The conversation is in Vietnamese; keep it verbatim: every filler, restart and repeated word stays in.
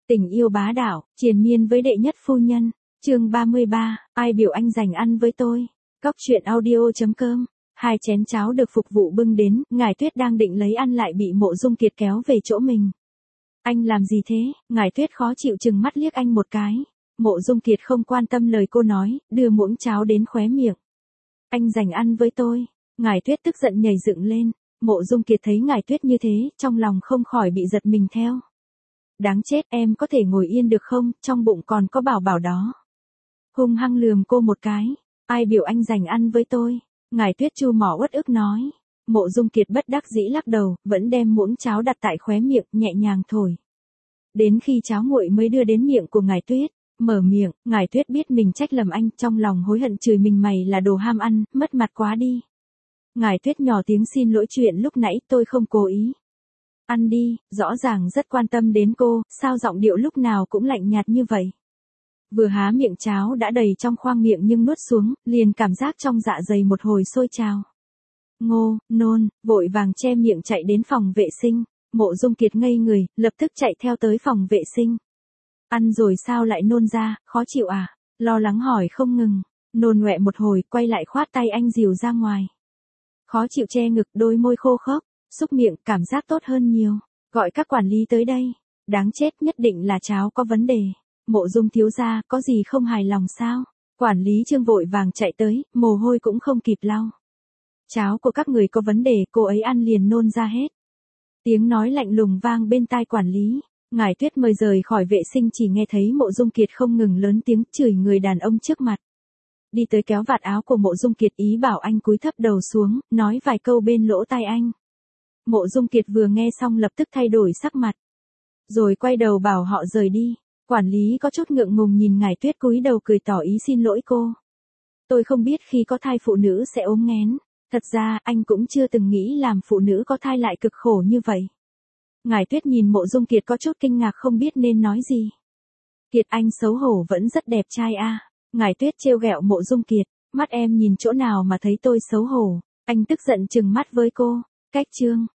Tình yêu bá đạo, triền miên với đệ nhất phu nhân. Chương ba mươi ba, ai biểu anh dành ăn với tôi. Cóc truyện audio chấm com. Hai chén cháo được phục vụ bưng đến, Ngải Tuyết đang định lấy ăn lại bị Mộ Dung Kiệt kéo về chỗ mình. Anh làm gì thế? Ngải Tuyết khó chịu chừng mắt liếc anh một cái. Mộ Dung Kiệt không quan tâm lời cô nói, đưa muỗng cháo đến khóe miệng. Anh dành ăn với tôi. Ngải Tuyết tức giận nhảy dựng lên. Mộ Dung Kiệt thấy Ngải Tuyết như thế, trong lòng không khỏi bị giật mình theo. Đáng chết, em có thể ngồi yên được không, trong bụng còn có bảo bảo đó. Hung hăng lườm cô một cái. Ai biểu anh dành ăn với tôi? Ngải Tuyết chu mỏ uất ức nói. Mộ Dung Kiệt bất đắc dĩ lắc đầu, vẫn đem muỗng cháo đặt tại khóe miệng, nhẹ nhàng thổi. Đến khi cháo nguội mới đưa đến miệng của Ngải Tuyết. Mở miệng, Ngải Tuyết biết mình trách lầm anh, trong lòng hối hận chửi mình mày là đồ ham ăn, mất mặt quá đi. Ngải Tuyết nhỏ tiếng xin lỗi chuyện lúc nãy, tôi không cố ý. Ăn đi, rõ ràng rất quan tâm đến cô, sao giọng điệu lúc nào cũng lạnh nhạt như vậy. Vừa há miệng cháo đã đầy trong khoang miệng nhưng nuốt xuống, liền cảm giác trong dạ dày một hồi sôi trào. Ngô, nôn, vội vàng che miệng chạy đến phòng vệ sinh. Mộ Dung Kiệt ngây người, lập tức chạy theo tới phòng vệ sinh. Ăn rồi sao lại nôn ra, khó chịu à? Lo lắng hỏi không ngừng. Nôn ngoẹ một hồi, quay lại khoát tay anh dìu ra ngoài. Khó chịu che ngực, đôi môi khô khốc, xúc miệng, cảm giác tốt hơn nhiều. Gọi các quản lý tới đây. Đáng chết, nhất định là cháo có vấn đề. Mộ Dung thiếu gia, có gì không hài lòng sao? Quản lý Trương vội vàng chạy tới, mồ hôi cũng không kịp lau. Cháo của các người có vấn đề, cô ấy ăn liền nôn ra hết. Tiếng nói lạnh lùng vang bên tai quản lý. Ngải Tuyết mời rời khỏi vệ sinh chỉ nghe thấy Mộ Dung Kiệt không ngừng lớn tiếng chửi người đàn ông trước mặt. Đi tới kéo vạt áo của Mộ Dung Kiệt ý bảo anh cúi thấp đầu xuống, nói vài câu bên lỗ tai anh. Mộ Dung Kiệt vừa nghe xong lập tức thay đổi sắc mặt. Rồi quay đầu bảo họ rời đi. Quản lý có chút ngượng ngùng nhìn Ngải Tuyết cúi đầu cười tỏ ý xin lỗi cô. Tôi không biết khi có thai phụ nữ sẽ ốm nghén. Thật ra anh cũng chưa từng nghĩ làm phụ nữ có thai lại cực khổ như vậy. Ngải Tuyết nhìn Mộ Dung Kiệt có chút kinh ngạc không biết nên nói gì. Kiệt anh xấu hổ vẫn rất đẹp trai a. À. Ngải Tuyết trêu ghẹo Mộ Dung Kiệt. Mắt em nhìn chỗ nào mà thấy tôi xấu hổ. Anh tức giận trừng mắt với cô. Cách chương.